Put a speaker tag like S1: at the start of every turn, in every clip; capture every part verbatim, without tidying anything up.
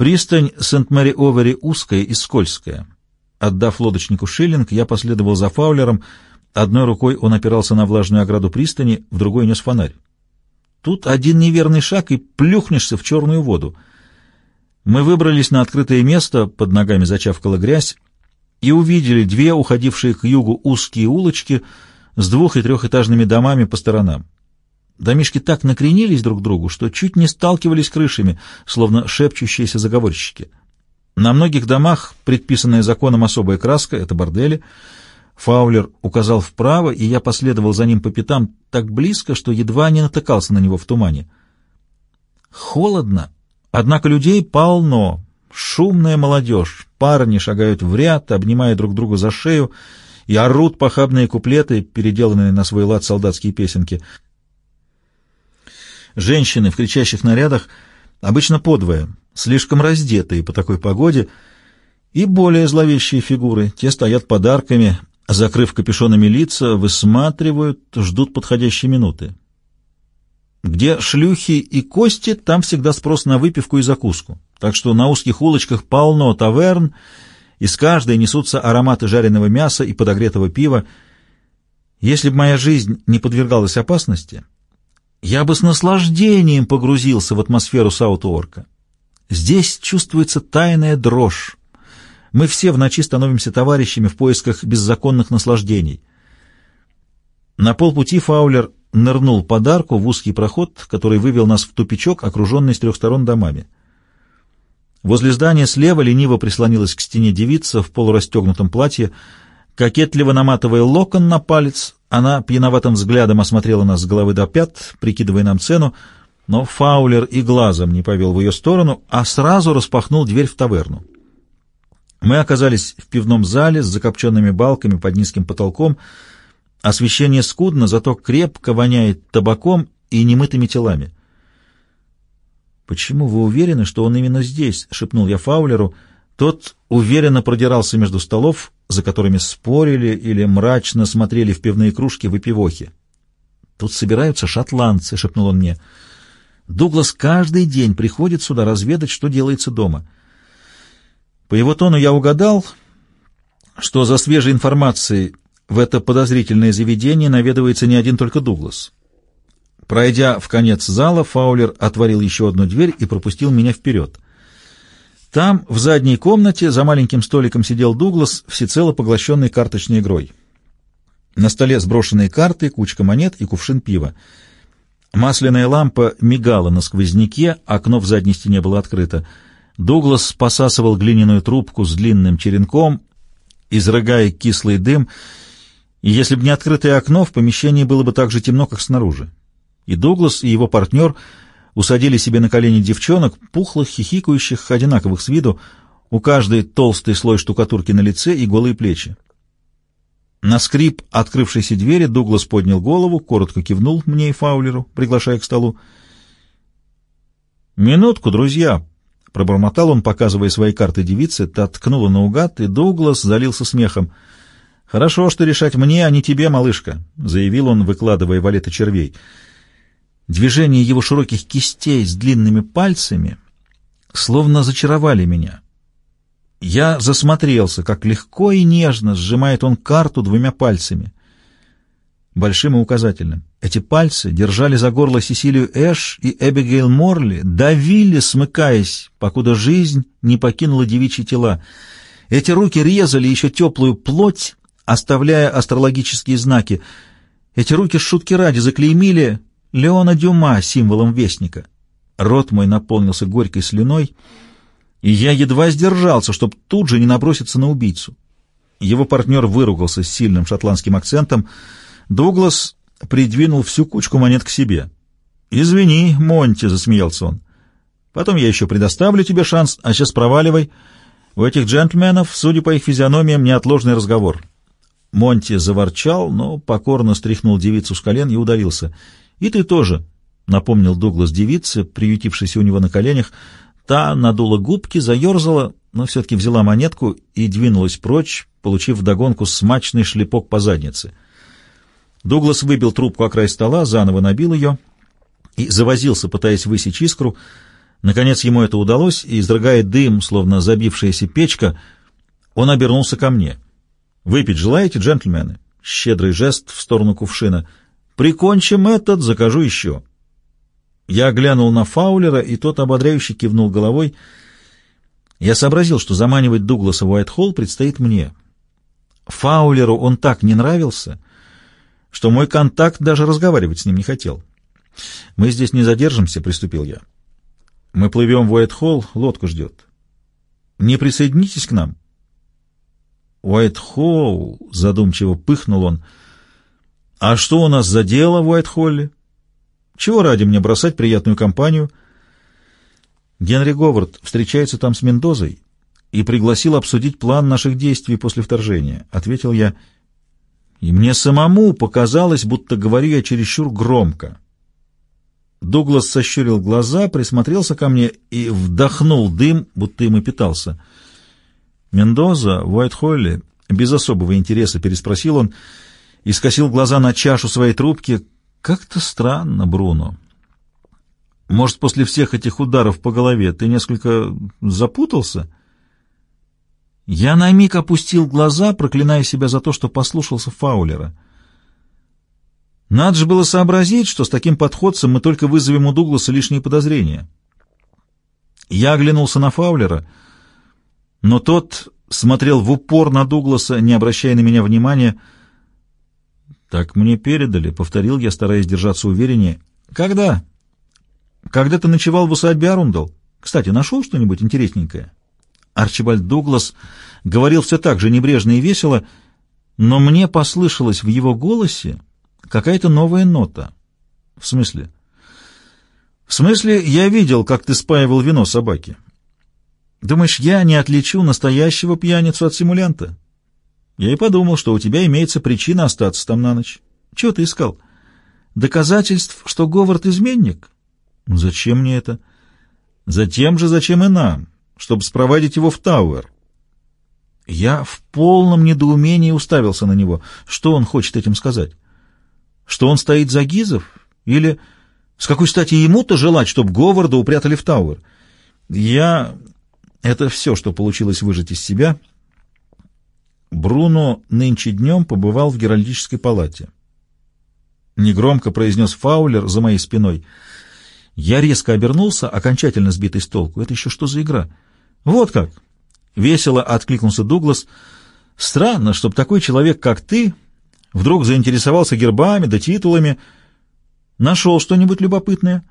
S1: Пристань Сент-Мэри-Овери узкая и скользкая. Отдав лодочнику шиллинг, я последовал за Фаулером. Одной рукой он опирался на влажную ограду пристани, в другой нес фонарь. Тут один неверный шаг, и плюхнешься в черную воду. Мы выбрались на открытое место, под ногами зачавкала грязь, и увидели две уходившие к югу узкие улочки с двух- и трехэтажными домами по сторонам. Домишки так накренились друг к другу, что чуть не сталкивались крышами, словно шепчущиеся заговорщики. На многих домах предписанная законом особая краска — это бордели. Фаулер указал вправо, и я последовал за ним по пятам так близко, что едва не натыкался на него в тумане. Холодно, однако людей полно. Шумная молодежь, парни шагают в ряд, обнимая друг друга за шею, и орут похабные куплеты, переделанные на свой лад солдатские песенки. Женщины в кричащих нарядах обычно подвое, слишком раздетые по такой погоде, и более зловещие фигуры. Те стоят подарками, закрыв капюшонами лица, высматривают, ждут подходящей минуты. Где шлюхи и кости, там всегда спрос на выпивку и закуску. Так что на узких улочках полно таверн, из каждой несутся ароматы жареного мяса и подогретого пива. Если бы моя жизнь не подвергалась опасности, я бы с наслаждением погрузился в атмосферу Саут-Уорка. Здесь чувствуется тайная дрожь. Мы все в ночи становимся товарищами в поисках беззаконных наслаждений. На полпути Фаулер нырнул под арку в узкий проход, который вывел нас в тупичок, окруженный с трех сторон домами. Возле здания слева лениво прислонилась к стене девица в полурастегнутом платье. Кокетливо наматывая локон на палец, она пьяноватым взглядом осмотрела нас с головы до пят, прикидывая нам цену, но Фаулер и глазом не повел в ее сторону, а сразу распахнул дверь в таверну. Мы оказались в пивном зале с закопченными балками под низким потолком. Освещение скудно, зато крепко воняет табаком и немытыми телами. «Почему вы уверены, что он именно здесь?» — шепнул я Фаулеру. Тот уверенно продирался между столов, за которыми спорили или мрачно смотрели в пивные кружки выпивохи. «Тут собираются шотландцы», — шепнул он мне. «Дуглас каждый день приходит сюда разведать, что делается дома». По его тону я угадал, что за свежей информацией в это подозрительное заведение наведывается не один только Дуглас. Пройдя в конец зала, Фаулер отворил еще одну дверь и пропустил меня вперед. Там, в задней комнате, за маленьким столиком сидел Дуглас, всецело поглощенный карточной игрой. На столе сброшенные карты, кучка монет и кувшин пива. Масляная лампа мигала на сквозняке, окно в задней стене было открыто. Дуглас посасывал глиняную трубку с длинным черенком, изрыгая кислый дым, и если бы не открытое окно, в помещении было бы так же темно, как снаружи. И Дуглас, и его партнер усадили себе на колени девчонок, пухлых, хихикающих, одинаковых с виду, у каждой толстый слой штукатурки на лице и голые плечи. На скрип открывшейся двери Дуглас поднял голову, коротко кивнул мне и Фаулеру, приглашая к столу. «Минутку, друзья!» — пробормотал он, показывая свои карты девице. Та ткнула наугад, и Дуглас залился смехом. «Хорошо, что решать мне, а не тебе, малышка», — заявил он, выкладывая валеты червей. Движения его широких кистей с длинными пальцами словно зачаровали меня. Я засмотрелся, как легко и нежно сжимает он карту двумя пальцами, большим и указательным. Эти пальцы держали за горло Сесилию Эш и Эбигейл Морли, давили, смыкаясь, покуда жизнь не покинула девичьи тела. Эти руки резали еще теплую плоть, оставляя астрологические знаки. Эти руки, шутки ради, заклеймили Леона Дюма символом вестника. Рот мой наполнился горькой слюной, и я едва сдержался, чтобы тут же не наброситься на убийцу. Его партнер выругался с сильным шотландским акцентом. Дуглас придвинул всю кучку монет к себе. «Извини, Монти», — засмеялся он. «Потом я еще предоставлю тебе шанс, а сейчас проваливай. У этих джентльменов, судя по их физиономиям, неотложный разговор». Монти заворчал, но покорно стряхнул девицу с колен и удалился. «И ты тоже», — напомнил Дуглас девице, приютившейся у него на коленях. Та надула губки, заерзала, но все-таки взяла монетку и двинулась прочь, получив вдогонку смачный шлепок по заднице. Дуглас выбил трубку о край стола, заново набил ее и завозился, пытаясь высечь искру. Наконец ему это удалось, и, изрыгая дым, словно забившаяся печка, он обернулся ко мне. «Выпить желаете, джентльмены?» Щедрый жест в сторону кувшина. «Прикончим этот, закажу еще». Я глянул на Фаулера, и тот ободряюще кивнул головой. Я сообразил, что заманивать Дугласа в Уайт-Холл предстоит мне. Фаулеру он так не нравился, что мой контакт даже разговаривать с ним не хотел. «Мы здесь не задержимся», — приступил я. «Мы плывем в Уайт-Холл, лодка ждет. Не присоединитесь к нам?» «Уайт-Холл», — задумчиво пыхнул он. «А что у нас за дело в Уайт-Холле? Чего ради мне бросать приятную компанию?» «Генри Говард встречается там с Мендозой и пригласил обсудить план наших действий после вторжения», — ответил я. И мне самому показалось, будто говорю я чересчур громко. Дуглас сощурил глаза, присмотрелся ко мне и вдохнул дым, будто им и питался. «Мендоза в Уайт-Холле?» — без особого интереса переспросил он и скосил глаза на чашу своей трубки. «Как-то странно, Бруно. Может, после всех этих ударов по голове ты несколько запутался?» Я на миг опустил глаза, проклиная себя за то, что послушался Фаулера. Надо же было сообразить, что с таким подходцем мы только вызовем у Дугласа лишние подозрения. Я оглянулся на Фаулера, но тот смотрел в упор на Дугласа, не обращая на меня внимания. «Так мне передали», — повторил я, стараясь держаться увереннее. «Когда?» «Когда ты ночевал в усадьбе Арундел. Кстати, нашел что-нибудь интересненькое?» Арчибальд Дуглас говорил все так же небрежно и весело, но мне послышалось в его голосе какая-то новая нота. «В смысле?» «В смысле, я видел, как ты спаивал вино собаке. Думаешь, я не отличу настоящего пьяницу от симулянта? Я и подумал, что у тебя имеется причина остаться там на ночь. Чего ты искал? Доказательств, что Говард изменник? Зачем мне это? Затем же, зачем и нам, чтобы спровадить его в Тауэр». Я в полном недоумении уставился на него. Что он хочет этим сказать? Что он стоит за Гизов? Или с какой стати ему-то желать, чтобы Говарда упрятали в Тауэр? Я... Это все, что получилось выжать из себя. Бруно нынче днем побывал в Геральдической палате. Негромко произнес Фаулер за моей спиной. Я резко обернулся, окончательно сбитый с толку. Это еще что за игра? Вот как! Весело откликнулся Дуглас. Странно, чтобы такой человек, как ты, вдруг заинтересовался гербами да титулами. Нашел что-нибудь любопытное?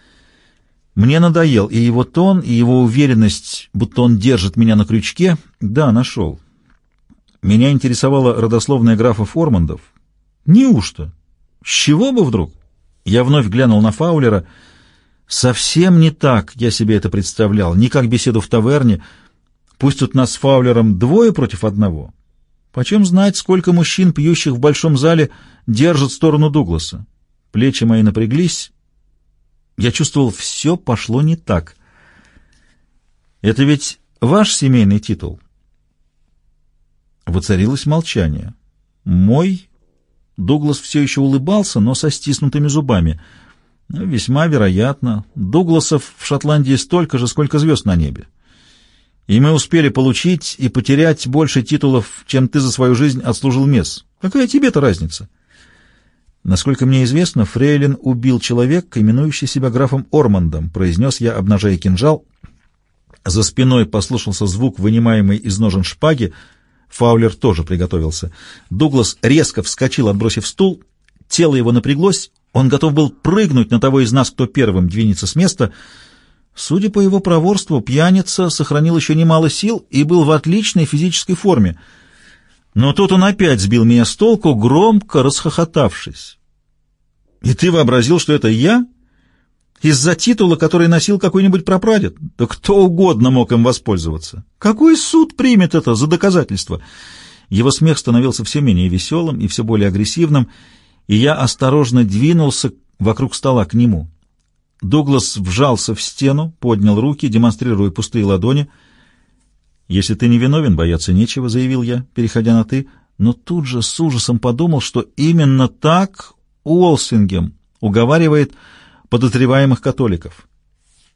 S1: Мне надоел и его тон, и его уверенность, будто он держит меня на крючке. Да, нашел. Меня интересовала родословная графов Ормандов. Неужто? С чего бы вдруг? Я вновь глянул на Фаулера. Совсем не так я себе это представлял, не как беседу в таверне. Пусть тут нас с Фаулером двое против одного. Почем знать, сколько мужчин, пьющих в большом зале, держат сторону Дугласа? Плечи мои напряглись. Я чувствовал, все пошло не так. Это ведь ваш семейный титул? Воцарилось молчание. Мой? Дуглас все еще улыбался, но со стиснутыми зубами. Весьма вероятно. Дугласов в Шотландии столько же, сколько звезд на небе. И мы успели получить и потерять больше титулов, чем ты за свою жизнь отслужил мес. Какая тебе-то разница? Насколько мне известно, Фрейлин убил человека, именующий себя графом Ормандом, произнес я, обнажая кинжал. За спиной послышался звук, вынимаемый из ножен шпаги. Фаулер тоже приготовился. Дуглас резко вскочил, отбросив стул. Тело его напряглось. Он готов был прыгнуть на того из нас, кто первым двинется с места. Судя по его проворству, пьяница сохранил еще немало сил и был в отличной физической форме. Но тут он опять сбил меня с толку, громко расхохотавшись. «И ты вообразил, что это я? Из-за титула, который носил какой-нибудь прапрадед? Да кто угодно мог им воспользоваться. Какой суд примет это за доказательство?» Его смех становился все менее веселым и все более агрессивным, и я осторожно двинулся вокруг стола к нему. Дуглас вжался в стену, поднял руки, демонстрируя пустые ладони. «Если ты не виновен, бояться нечего», — заявил я, переходя на «ты», но тут же с ужасом подумал, что именно так Уолсингем уговаривает подозреваемых католиков.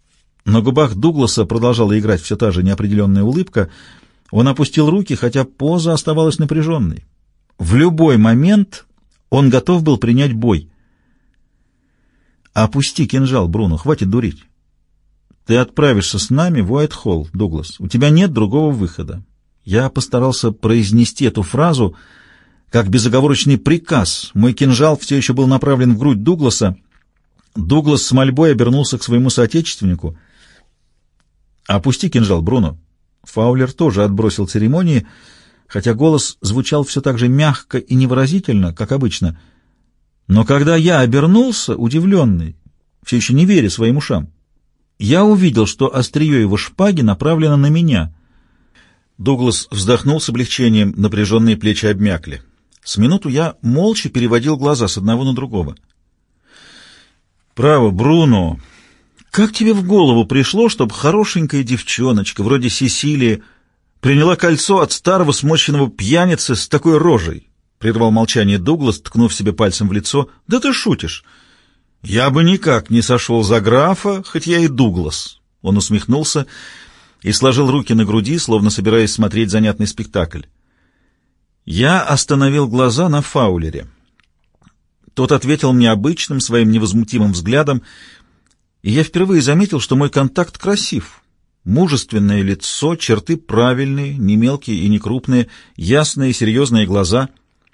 S1: На губах Дугласа продолжала играть все та же неопределенная улыбка. Он опустил руки, хотя поза оставалась напряженной. В любой момент он готов был принять бой. «Опусти кинжал, Бруно, хватит дурить. Ты отправишься с нами в Уайт-Холл, Дуглас. У тебя нет другого выхода». Я постарался произнести эту фразу как безоговорочный приказ. Мой кинжал все еще был направлен в грудь Дугласа. Дуглас с мольбой обернулся к своему соотечественнику. «Опусти кинжал, Бруно». Фаулер тоже отбросил церемонии, хотя голос звучал все так же мягко и невыразительно, как обычно. Но когда я обернулся, удивленный, все еще не веря своим ушам, я увидел, что острие его шпаги направлено на меня. Дуглас вздохнул с облегчением, напряженные плечи обмякли. С минуту я молча переводил глаза с одного на другого. «Право, Бруно, как тебе в голову пришло, чтобы хорошенькая девчоночка, вроде Сесилии, приняла кольцо от старого сморщенного пьяницы с такой рожей?» — прервал молчание Дуглас, ткнув себе пальцем в лицо. «Да ты шутишь! Я бы никак не сошел за графа, хоть я и Дуглас!» Он усмехнулся и сложил руки на груди, словно собираясь смотреть занятный спектакль. Я остановил глаза на Фаулере. Тот ответил мне обычным, своим невозмутимым взглядом, и я впервые заметил, что мой контакт красив. Мужественное лицо, черты правильные, не мелкие и не крупные, ясные, серьезные глаза.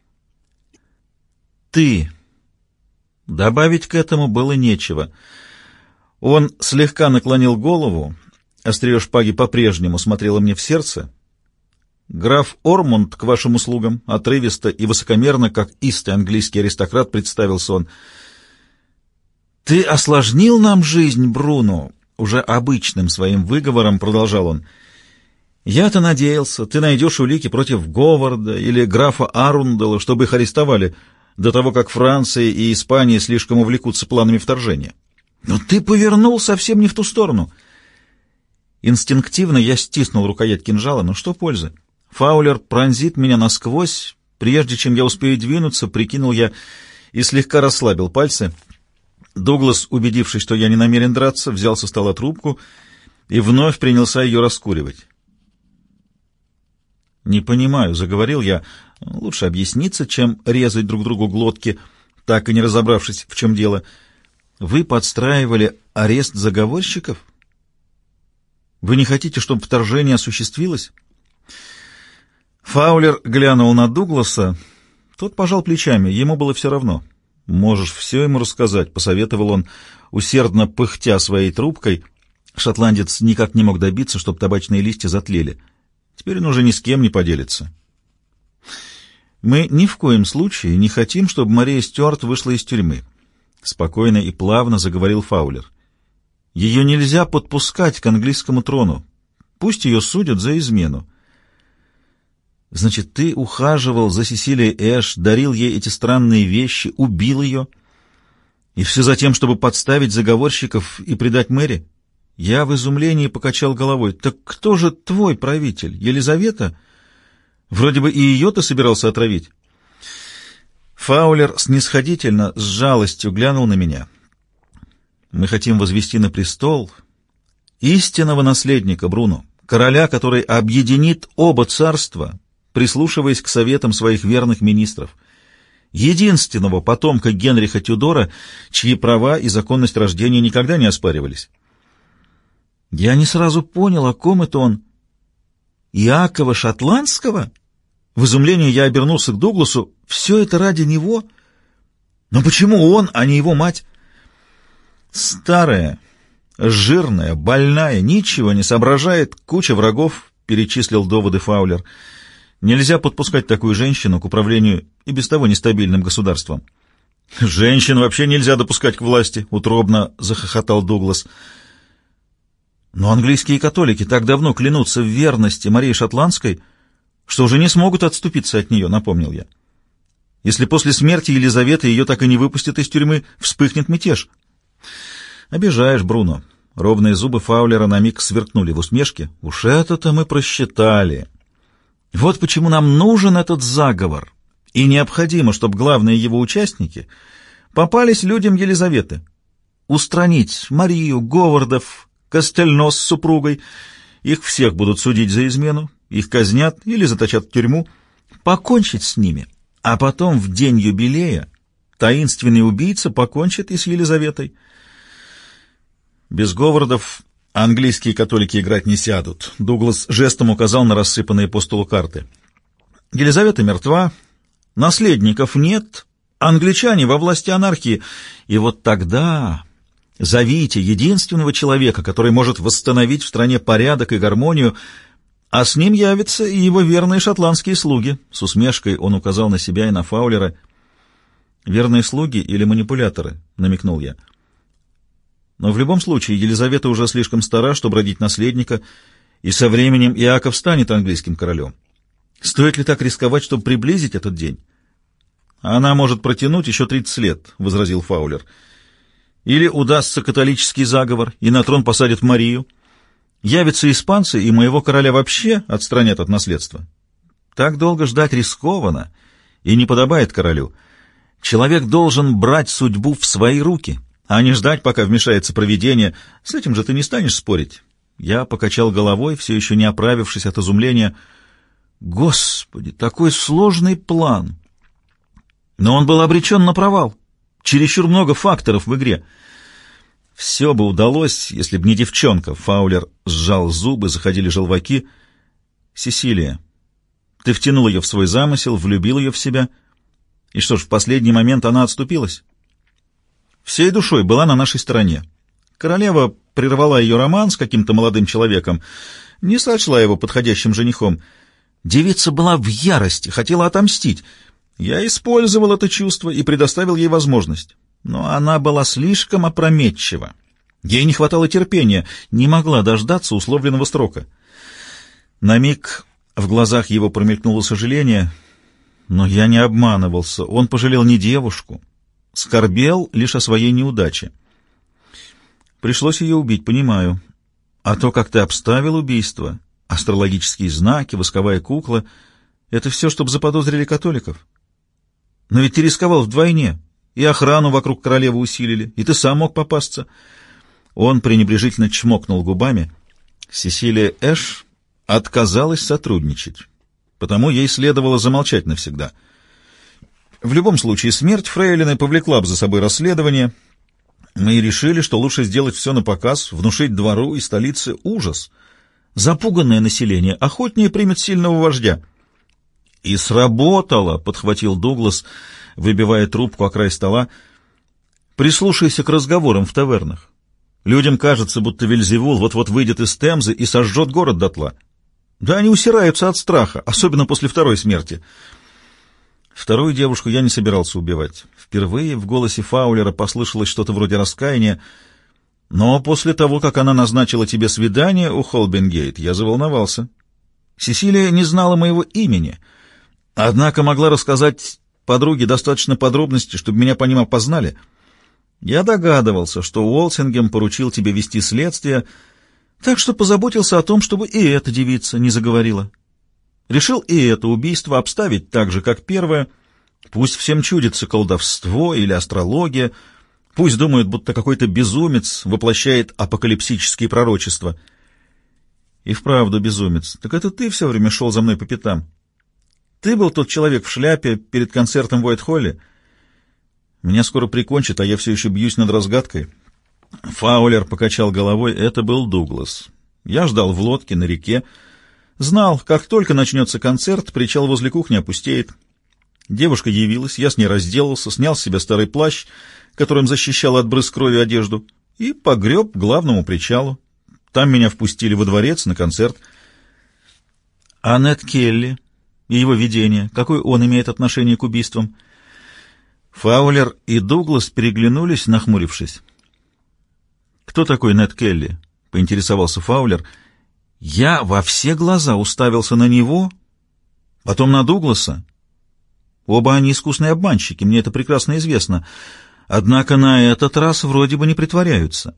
S1: «Ты». Добавить к этому было нечего. Он слегка наклонил голову, острие шпаги по-прежнему смотрело мне в сердце. «Граф Ормунд к вашим услугам», — отрывисто и высокомерно, как истый английский аристократ, представился он. «Ты осложнил нам жизнь, Бруно», — уже обычным своим выговором продолжал он. «Я-то надеялся, ты найдешь улики против Говарда или графа Арундела, чтобы их арестовали до того, как Франция и Испания слишком увлекутся планами вторжения. Но ты повернул совсем не в ту сторону». Инстинктивно я стиснул рукоять кинжала, но что пользы? Фаулер пронзит меня насквозь. Прежде чем я успею двинуться, прикинул я и слегка расслабил пальцы. Дуглас, убедившись, что я не намерен драться, взял со стола трубку и вновь принялся ее раскуривать. «Не понимаю», — заговорил я, — «лучше объясниться, чем резать друг другу глотки, так и не разобравшись, в чем дело. Вы подстраивали арест заговорщиков? Вы не хотите, чтобы вторжение осуществилось?» Фаулер глянул на Дугласа. Тот пожал плечами, ему было все равно. «Можешь все ему рассказать», — посоветовал он, усердно пыхтя своей трубкой. Шотландец никак не мог добиться, чтобы табачные листья затлели. Теперь он уже ни с кем не поделится. «Мы ни в коем случае не хотим, чтобы Мария Стюарт вышла из тюрьмы», — спокойно и плавно заговорил Фаулер. «Ее нельзя подпускать к английскому трону. Пусть ее судят за измену». «Значит, ты ухаживал за Сесилией Эш, дарил ей эти странные вещи, убил ее, и все за тем, чтобы подставить заговорщиков и предать Мэри?» Я в изумлении покачал головой. «Так кто же твой правитель? Елизавета? Вроде бы и ее ты собирался отравить». Фаулер снисходительно, с жалостью глянул на меня. «Мы хотим возвести на престол истинного наследника, Бруно, короля, который объединит оба царства, прислушиваясь к советам своих верных министров, единственного потомка Генриха Тюдора, чьи права и законность рождения никогда не оспаривались». Я не сразу понял, о ком это он. Иакова Шотландского? В изумлении я обернулся к Дугласу. Все это ради него? Но почему он, а не его мать? Старая, жирная, больная, ничего не соображает, куча врагов, перечислил доводы Фаулер. Нельзя подпускать такую женщину к управлению и без того нестабильным государством. Женщин вообще нельзя допускать к власти, утробно захохотал Дуглас. Но английские католики так давно клянутся в верности Марии Шотландской, что уже не смогут отступиться от нее, напомнил я. Если после смерти Елизаветы ее так и не выпустят из тюрьмы, вспыхнет мятеж. Обижаешь, Бруно. Ровные зубы Фаулера на миг сверкнули в усмешке. Уж это-то мы просчитали. Вот почему нам нужен этот заговор. И необходимо, чтобы главные его участники попались людям Елизаветы. Устранить Марию, Говардов, Костельно с супругой. Их всех будут судить за измену, их казнят или заточат в тюрьму. Покончить с ними, а потом в день юбилея таинственный убийца покончит и с Елизаветой. Без Говардов английские католики играть не сядут. Дуглас жестом указал на рассыпанные по столу карты. Елизавета мертва, наследников нет, англичане во власти анархии. И вот тогда зовите единственного человека, который может восстановить в стране порядок и гармонию, а с ним явятся и его верные шотландские слуги. С усмешкой он указал на себя и на Фаулера. «Верные слуги или манипуляторы?» — намекнул я. Но в любом случае Елизавета уже слишком стара, чтобы родить наследника, и со временем Иаков станет английским королем. Стоит ли так рисковать, чтобы приблизить этот день? Она может протянуть еще тридцать лет, — возразил Фаулер. Или удастся католический заговор, и на трон посадят Марию. Явятся испанцы, и моего короля вообще отстранят от наследства. Так долго ждать рискованно и не подобает королю. Человек должен брать судьбу в свои руки, а не ждать, пока вмешается провидение. С этим же ты не станешь спорить. Я покачал головой, все еще не оправившись от изумления. Господи, такой сложный план! Но он был обречен на провал. Чересчур много факторов в игре. Все бы удалось, если б не девчонка. Фаулер сжал зубы, заходили желваки. Сесилия, ты втянул ее в свой замысел, влюбил ее в себя. И что ж, в последний момент она отступилась? Всей душой была на нашей стороне. Королева прервала ее роман с каким-то молодым человеком, не сочла его подходящим женихом. Девица была в ярости, хотела отомстить. Я использовал это чувство и предоставил ей возможность. Но она была слишком опрометчива. Ей не хватало терпения, не могла дождаться условленного срока. На миг в глазах его промелькнуло сожаление, но я не обманывался. Он пожалел не девушку, скорбел лишь о своей неудаче. Пришлось ее убить, понимаю. А то, как ты обставил убийство, астрологические знаки, восковая кукла — это все, чтобы заподозрили католиков. Но ведь ты рисковал вдвойне. И охрану вокруг королевы усилили, и ты сам мог попасться. Он пренебрежительно чмокнул губами. Сесилия Эш отказалась сотрудничать, потому ей следовало замолчать навсегда. В любом случае, смерть фрейлины повлекла бы за собой расследование. Мы и решили, что лучше сделать все напоказ, внушить двору и столице ужас. Запуганное население охотнее примет сильного вождя. «И сработало!» — подхватил Дуглас, выбивая трубку о край стола. «Прислушайся к разговорам в тавернах. Людям кажется, будто Вельзевул вот-вот выйдет из Темзы и сожжет город дотла. Да они усираются от страха, особенно после второй смерти». Вторую девушку я не собирался убивать. Впервые в голосе Фаулера послышалось что-то вроде раскаяния, но после того, как она назначила тебе свидание у Холбенгейт, я заволновался. Сесилия не знала моего имени, однако могла рассказать подруге достаточно подробностей, чтобы меня по ним опознали. Я догадывался, что Уолсингем поручил тебе вести следствие, так что позаботился о том, чтобы и эта девица не заговорила. Решил и это убийство обставить так же, как первое. Пусть всем чудится колдовство или астрология, пусть думают, будто какой-то безумец воплощает апокалипсические пророчества. И вправду безумец. Так это ты все время шел за мной по пятам. Ты был тот человек в шляпе перед концертом в Уайт-Холле. Меня скоро прикончат, а я все еще бьюсь над разгадкой. Фаулер покачал головой. Это был Дуглас. Я ждал в лодке на реке. Знал, как только начнется концерт, причал возле кухни опустеет. Девушка явилась, я с ней разделался, снял с себя старый плащ, которым защищал от брызг крови одежду, и погреб к главному причалу. Там меня впустили во дворец на концерт. А Нед Келли и его видение, какое он имеет отношение к убийствам? Фаулер и Дуглас переглянулись, нахмурившись. «Кто такой Нед Келли?» — поинтересовался Фаулер. Я во все глаза уставился на него, потом на Дугласа. Оба они искусные обманщики, мне это прекрасно известно. Однако на этот раз вроде бы не притворяются.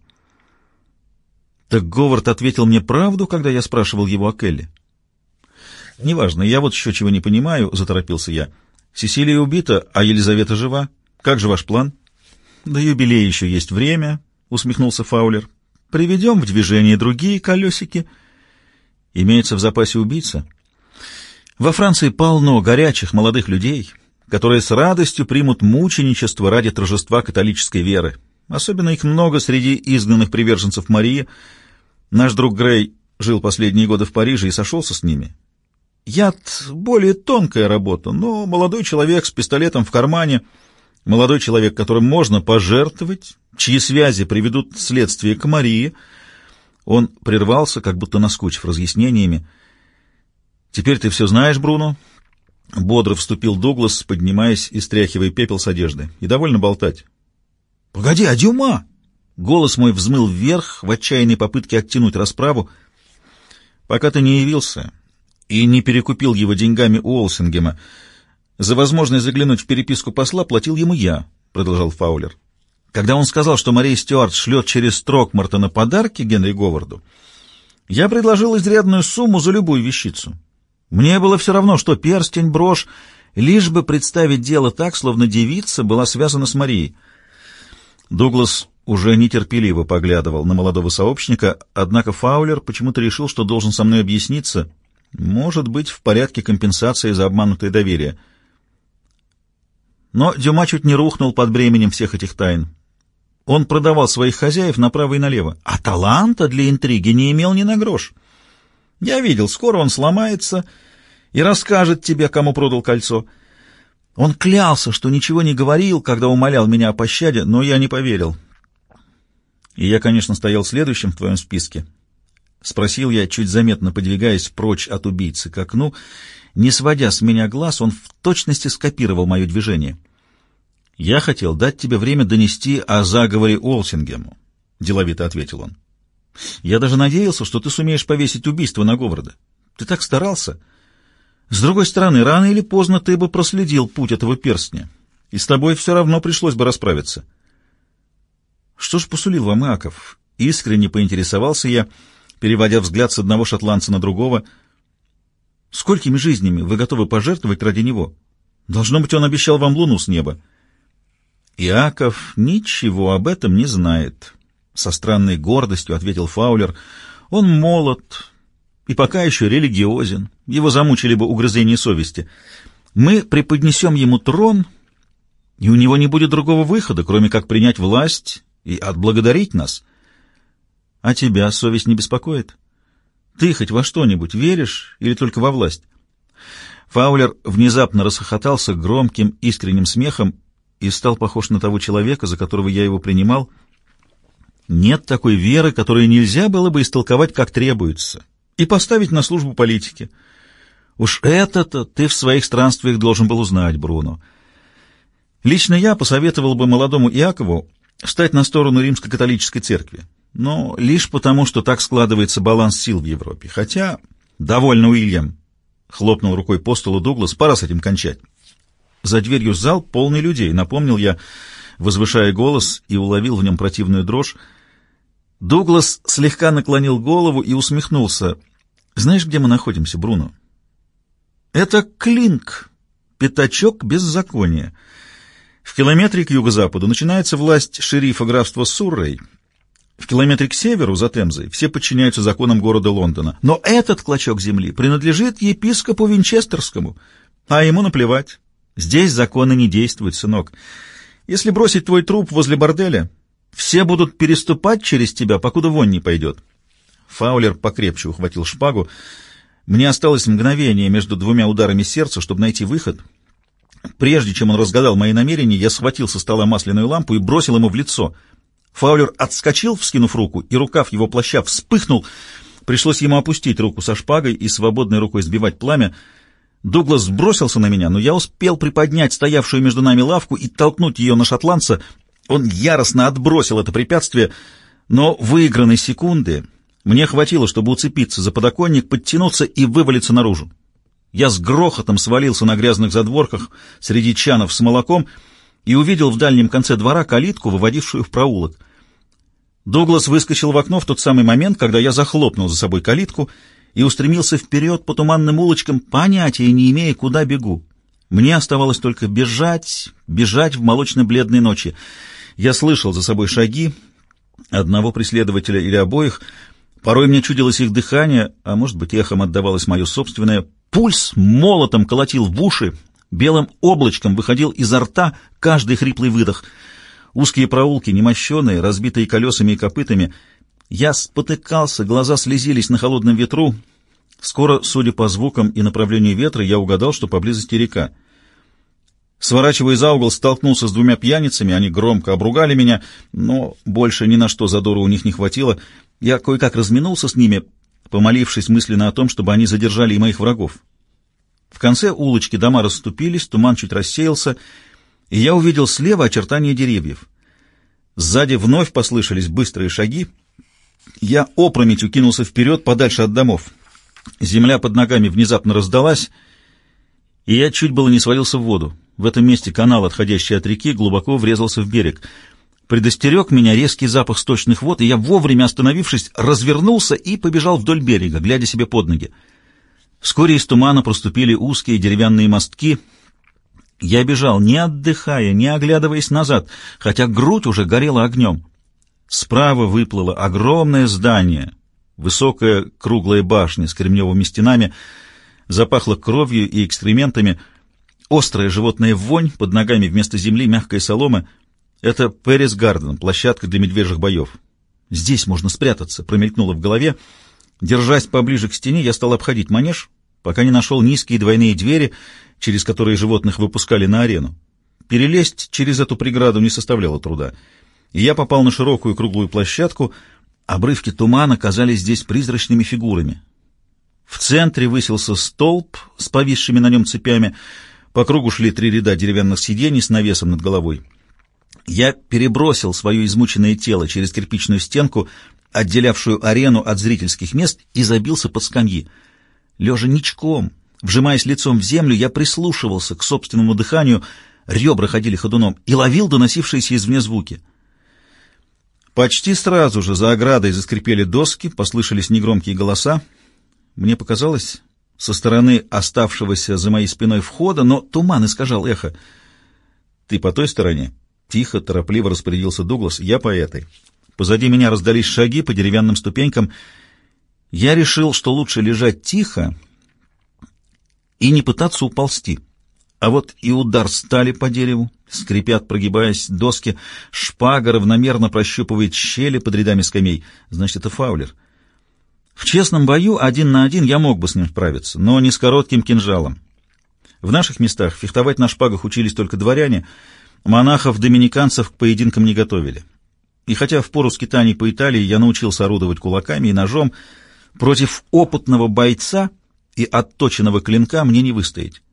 S1: Так Говард ответил мне правду, когда я спрашивал его о Келли? «Неважно, я вот еще чего не понимаю», — заторопился я. «Сесилия убита, а Елизавета жива. Как же ваш план?» «До юбилея еще есть время», — усмехнулся Фаулер. приведем в движение другие колесики. Имеется в запасе убийца. Во Франции полно горячих молодых людей, которые с радостью примут мученичество ради торжества католической веры. Особенно их много среди изгнанных приверженцев Марии. Наш друг Грей жил последние годы в Париже и сошелся с ними. Яд — более тонкая работа, но молодой человек с пистолетом в кармане, молодой человек, которым можно пожертвовать, чьи связи приведут следствие к Марии. Он прервался, как будто наскучив разъяснениями. «Теперь ты все знаешь, Бруно?» Бодро вступил Дуглас, поднимаясь и стряхивая пепел с одежды. «И довольно болтать». «Погоди, а Дюма?» Голос мой взмыл вверх в отчаянной попытке оттянуть расправу. «Пока ты не явился и не перекупил его деньгами у Олсингема, за возможность заглянуть в переписку посла платил ему я», — продолжал Фаулер. «Когда он сказал, что Мария Стюарт шлет через Трокмартона подарки Генри Говарду, я предложил изрядную сумму за любую вещицу. Мне было все равно, что перстень, брошь, лишь бы представить дело так, словно девица была связана с Марией». Дуглас уже нетерпеливо поглядывал на молодого сообщника, однако Фаулер почему-то решил, что должен со мной объясниться, может быть, в порядке компенсации за обманутое доверие. Но Дюма чуть не рухнул под бременем всех этих тайн. Он продавал своих хозяев направо и налево, а таланта для интриги не имел ни на грош. Я видел, скоро он сломается и расскажет тебе, кому продал кольцо. Он клялся, что ничего не говорил, когда умолял меня о пощаде, но я не поверил. И я, конечно, стоял следующим в твоем списке. Спросил я, чуть заметно подвигаясь прочь от убийцы к окну. Не сводя с меня глаз, он в точности скопировал мое движение. «Я хотел дать тебе время донести о заговоре Олсингему», — деловито ответил он. «Я даже надеялся, что ты сумеешь повесить убийство на Говарда. Ты так старался. С другой стороны, рано или поздно ты бы проследил путь этого перстня, и с тобой все равно пришлось бы расправиться». «Что ж посулил вам Иаков?» — искренне поинтересовался я, переводя взгляд с одного шотландца на другого. «Сколькими жизнями вы готовы пожертвовать ради него? Должно быть, он обещал вам луну с неба». «Иаков ничего об этом не знает», — со странной гордостью ответил Фаулер. «Он молод и пока еще религиозен. Его замучили бы угрызения совести. Мы преподнесем ему трон, и у него не будет другого выхода, кроме как принять власть и отблагодарить нас. А тебя совесть не беспокоит? Ты хоть во что-нибудь веришь или только во власть?» Фаулер внезапно расхохотался громким искренним смехом и стал похож на того человека, за которого я его принимал. «Нет такой веры, которую нельзя было бы истолковать как требуется и поставить на службу политики. Уж это-то ты в своих странствиях должен был узнать, Бруно. Лично я посоветовал бы молодому Иакову встать на сторону римско-католической церкви, но лишь потому, что так складывается баланс сил в Европе. Хотя, довольно, Уильям», — хлопнул рукой по столу Дуглас, — «пора с этим кончать». За дверью зал полный людей, напомнил я, возвышая голос, и уловил в нем противную дрожь. Дуглас слегка наклонил голову и усмехнулся. «Знаешь, где мы находимся, Бруно?» «Это Клинк, пятачок беззакония. В километре к юго-западу начинается власть шерифа графства Суррей. В километре к северу, за Темзой, все подчиняются законам города Лондона. Но этот клочок земли принадлежит епископу Винчестерскому, а ему наплевать. Здесь законы не действуют, сынок. Если бросить твой труп возле борделя, все будут переступать через тебя, покуда вонь не пойдет». Фаулер покрепче ухватил шпагу. Мне осталось мгновение между двумя ударами сердца, чтобы найти выход. Прежде чем он разгадал мои намерения, я схватил со стола масляную лампу и бросил ему в лицо. Фаулер отскочил, вскинув руку, и рукав его плаща вспыхнул. Пришлось ему опустить руку со шпагой и свободной рукой сбивать пламя. Дуглас сбросился на меня, но я успел приподнять стоявшую между нами лавку и толкнуть ее на шотландца. Он яростно отбросил это препятствие, но выигранной секунды мне хватило, чтобы уцепиться за подоконник, подтянуться и вывалиться наружу. Я с грохотом свалился на грязных задворках среди чанов с молоком и увидел в дальнем конце двора калитку, выводившую в проулок. Дуглас выскочил в окно в тот самый момент, когда я захлопнул за собой калитку и устремился вперед по туманным улочкам, понятия не имея, куда бегу. Мне оставалось только бежать, бежать в молочно-бледной ночи. Я слышал за собой шаги, одного преследователя или обоих. Порой мне чудилось их дыхание, а может быть, эхом отдавалось мое собственное. Пульс молотом колотил в уши, белым облачком выходил изо рта каждый хриплый выдох. Узкие проулки, немощеные, разбитые колесами и копытами. Я спотыкался, глаза слезились на холодном ветру. Скоро, судя по звукам и направлению ветра, я угадал, что поблизости река. Сворачивая за угол, столкнулся с двумя пьяницами, они громко обругали меня, но больше ни на что задора у них не хватило. Я кое-как разминулся с ними, помолившись мысленно о том, чтобы они задержали и моих врагов. В конце улочки дома расступились, туман чуть рассеялся, и я увидел слева очертания деревьев. Сзади вновь послышались быстрые шаги. Я опрометью кинулся вперед, подальше от домов. Земля под ногами внезапно раздалась, и я чуть было не свалился в воду. В этом месте канал, отходящий от реки, глубоко врезался в берег. Предостерег меня резкий запах сточных вод, и я, вовремя остановившись, развернулся и побежал вдоль берега, глядя себе под ноги. Вскоре из тумана проступили узкие деревянные мостки. Я бежал, не отдыхая, не оглядываясь назад, хотя грудь уже горела огнем. Справа выплыло огромное здание, высокая круглая башня с кремневыми стенами, запахло кровью и экскрементами, острая животная вонь, под ногами вместо земли мягкая солома. Это Пэрис Гарден, площадка для медвежьих боев. Здесь можно спрятаться, промелькнуло в голове. Держась поближе к стене, я стал обходить манеж, пока не нашел низкие двойные двери, через которые животных выпускали на арену. Перелезть через эту преграду не составляло труда, и я попал на широкую круглую площадку. Обрывки тумана казались здесь призрачными фигурами. В центре высился столб с повисшими на нем цепями, по кругу шли три ряда деревянных сидений с навесом над головой. Я перебросил свое измученное тело через кирпичную стенку, отделявшую арену от зрительских мест, и забился под скамьи. Лежа ничком, вжимаясь лицом в землю, я прислушивался к собственному дыханию, ребра ходили ходуном, и ловил доносившиеся извне звуки. Почти сразу же за оградой заскрипели доски, послышались негромкие голоса. Мне показалось, со стороны оставшегося за моей спиной входа, но туман искажал эхо. «Ты по той стороне?» Тихо, торопливо распорядился Дуглас. «Я по этой». Позади меня раздались шаги по деревянным ступенькам. Я решил, что лучше лежать тихо и не пытаться уползти. А вот и удар стали по дереву, скрипят, прогибаясь доски, шпага равномерно прощупывает щели под рядами скамей. Значит, это фаулер. В честном бою один на один я мог бы с ним справиться, но не с коротким кинжалом. В наших местах фехтовать на шпагах учились только дворяне, монахов-доминиканцев к поединкам не готовили. И хотя в пору скитаний по Италии я научился орудовать кулаками и ножом, против опытного бойца и отточенного клинка мне не выстоять.